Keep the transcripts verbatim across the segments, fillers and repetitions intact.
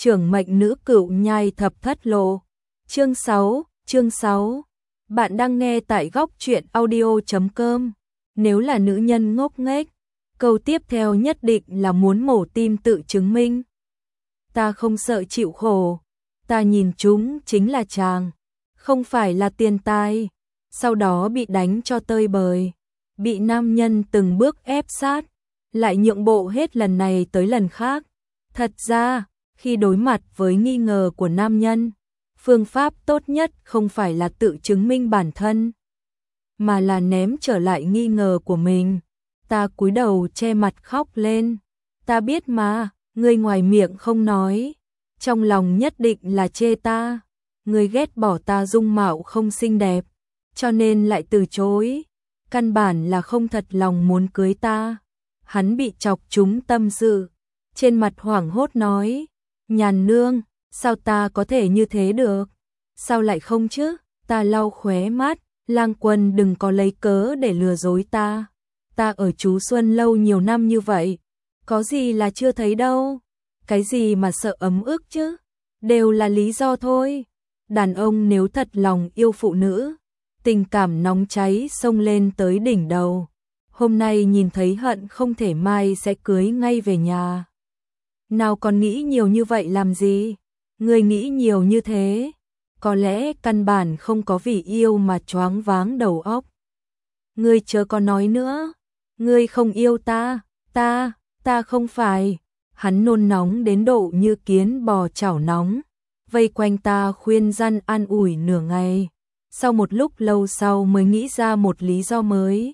Trưởng mệnh nữ cựu nhai thập thất lộ. Chương sáu, chương sáu. Bạn đang nghe tại góc truyện audio chấm com. Nếu là nữ nhân ngốc nghếch, câu tiếp theo nhất định là muốn mổ tim tự chứng minh. Ta không sợ chịu khổ, ta nhìn chúng chính là chàng, không phải là tiền tài. Sau đó bị đánh cho tơi bời, bị nam nhân từng bước ép sát, lại nhượng bộ hết lần này tới lần khác. Thật ra, khi đối mặt với nghi ngờ của nam nhân, phương pháp tốt nhất không phải là tự chứng minh bản thân, mà là ném trở lại nghi ngờ của mình. Ta cúi đầu che mặt khóc lên. Ta biết mà, ngươi ngoài miệng không nói, trong lòng nhất định là chê ta. Ngươi ghét bỏ ta dung mạo không xinh đẹp, cho nên lại từ chối. Căn bản là không thật lòng muốn cưới ta. Hắn bị chọc trúng tâm sự, trên mặt hoảng hốt nói, Nhàn nương, sao ta có thể như thế được? Sao lại không chứ? Ta lau khóe mắt, Lang Quân đừng có lấy cớ để lừa dối ta. Ta ở Chú Xuân lâu nhiều năm như vậy, có gì là chưa thấy đâu. Cái gì mà sợ ấm ức chứ? Đều là lý do thôi. Đàn ông nếu thật lòng yêu phụ nữ, tình cảm nóng cháy xông lên tới đỉnh đầu. Hôm nay nhìn thấy hận không thể mai sẽ cưới ngay về nhà. Nào còn nghĩ nhiều như vậy làm gì? Ngươi nghĩ nhiều như thế, có lẽ căn bản không có vì yêu mà choáng váng đầu óc. Ngươi chớ có nói nữa, ngươi không yêu ta, ta, ta không phải. Hắn nôn nóng đến độ như kiến bò chảo nóng, vây quanh ta khuyên răn an ủi nửa ngày. Sau một lúc lâu sau mới nghĩ ra một lý do mới.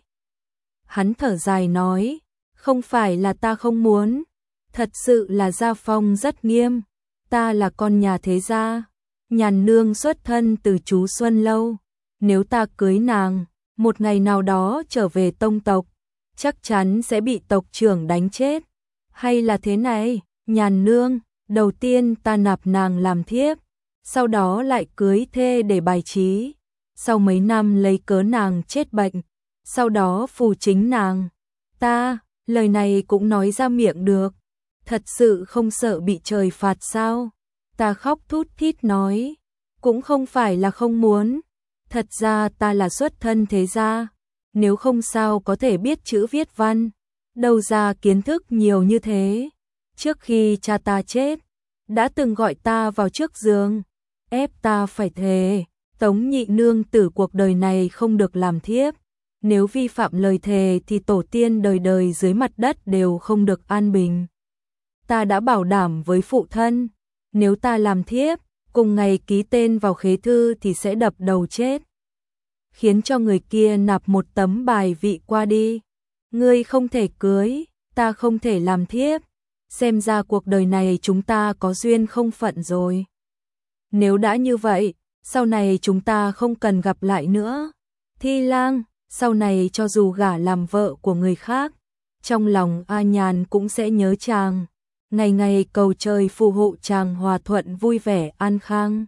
Hắn thở dài nói, không phải là ta không muốn, thật sự là gia phong rất nghiêm. Ta là con nhà thế gia, Nhàn nương xuất thân từ Chú Xuân lâu. Nếu ta cưới nàng, một ngày nào đó trở về tông tộc, chắc chắn sẽ bị tộc trưởng đánh chết. Hay là thế này, Nhàn nương, đầu tiên ta nạp nàng làm thiếp, sau đó lại cưới thê để bài trí. Sau mấy năm lấy cớ nàng chết bệnh, sau đó phù chính nàng. Ta, lời này cũng nói ra miệng được, thật sự không sợ bị trời phạt sao? Ta khóc thút thít nói, cũng không phải là không muốn, thật ra ta là xuất thân thế gia, nếu không sao có thể biết chữ viết văn, đâu ra kiến thức nhiều như thế. Trước khi cha ta chết, đã từng gọi ta vào trước giường, ép ta phải thề, Tống nhị nương tử cuộc đời này không được làm thiếp. Nếu vi phạm lời thề thì tổ tiên đời đời dưới mặt đất đều không được an bình. Ta đã bảo đảm với phụ thân, nếu ta làm thiếp, cùng ngày ký tên vào khế thư thì sẽ đập đầu chết. Khiến cho người kia nạp một tấm bài vị qua đi. Ngươi không thể cưới, ta không thể làm thiếp. Xem ra cuộc đời này chúng ta có duyên không phận rồi. Nếu đã như vậy, sau này chúng ta không cần gặp lại nữa. Thi Lang, sau này cho dù gả làm vợ của người khác, trong lòng A Nhàn cũng sẽ nhớ chàng. Ngày ngày cầu trời phù hộ chàng hòa thuận vui vẻ an khang.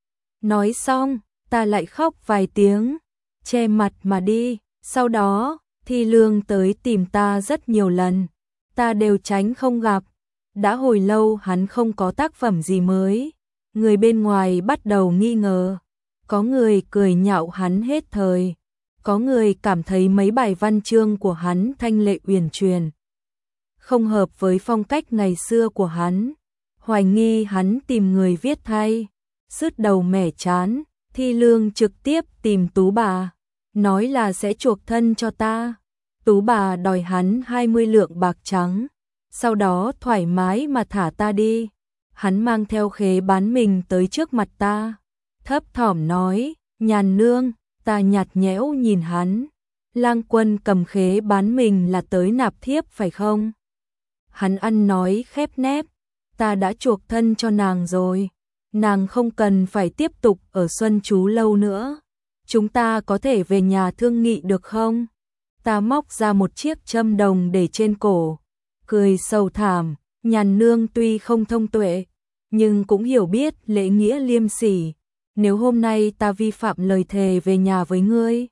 Nói xong, ta lại khóc vài tiếng, che mặt mà đi. Sau đó, Thi Lương tới tìm ta rất nhiều lần, ta đều tránh không gặp. Đã hồi lâu hắn không có tác phẩm gì mới, người bên ngoài bắt đầu nghi ngờ. Có người cười nhạo hắn hết thời, có người cảm thấy mấy bài văn chương của hắn thanh lệ uyển chuyển, không hợp với phong cách ngày xưa của hắn, hoài nghi hắn tìm người viết thay. Sứt đầu mẻ chán, Thi Lương trực tiếp tìm Tú bà, nói là sẽ chuộc thân cho ta. Tú bà đòi hắn hai mươi lượng bạc trắng, sau đó thoải mái mà thả ta đi. Hắn mang theo khế bán mình tới trước mặt ta, thấp thỏm nói, Nhàn nương. Ta nhạt nhẽo nhìn hắn, Lang Quân cầm khế bán mình là tới nạp thiếp phải không? Hắn ăn nói khép nép, ta đã chuộc thân cho nàng rồi, nàng không cần phải tiếp tục ở Xuân Chú lâu nữa, chúng ta có thể về nhà thương nghị được không? Ta móc ra một chiếc châm đồng để trên cổ, cười sầu thảm, Nhàn nương tuy không thông tuệ, nhưng cũng hiểu biết lễ nghĩa liêm sỉ. Nếu hôm nay ta vi phạm lời thề về nhà với ngươi,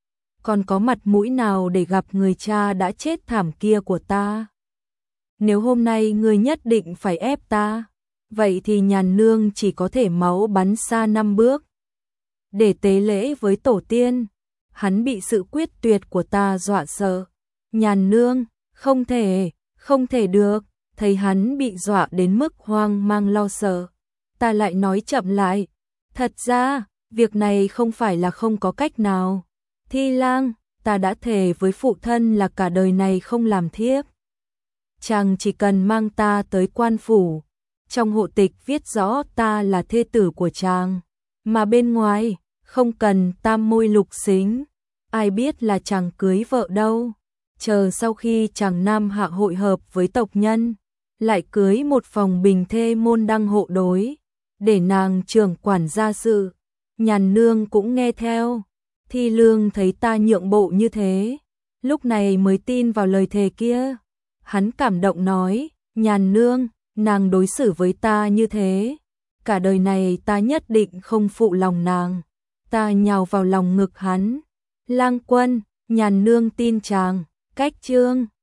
còn có mặt mũi nào để gặp người cha đã chết thảm kia của ta? Nếu hôm nay ngươi nhất định phải ép ta, vậy thì nhàn nương chỉ có thể máu bắn xa năm bước. Để tế lễ với tổ tiên, hắn bị sự quyết tuyệt của ta dọa sợ. Nhàn nương, không thể, không thể được, thấy hắn bị dọa đến mức hoang mang lo sợ. Ta lại nói chậm lại, thật ra, việc này không phải là không có cách nào. Thi Lang, ta đã thề với phụ thân là cả đời này không làm thiếp. Chàng chỉ cần mang ta tới quan phủ, trong hộ tịch viết rõ ta là thê tử của chàng, mà bên ngoài không cần tam môi lục xính, ai biết là chàng cưới vợ đâu. Chờ sau khi chàng nam hạ hội hợp với tộc nhân, lại cưới một phòng bình thê môn đăng hộ đối, để nàng trưởng quản gia sự. Nhàn nương cũng nghe theo. Thi Lương thấy ta nhượng bộ như thế, lúc này mới tin vào lời thề kia. Hắn cảm động nói, nhàn nương, nàng đối xử với ta như thế, cả đời này ta nhất định không phụ lòng nàng. Ta nhào vào lòng ngực hắn. Lang Quân, nhàn nương tin chàng. Cách chương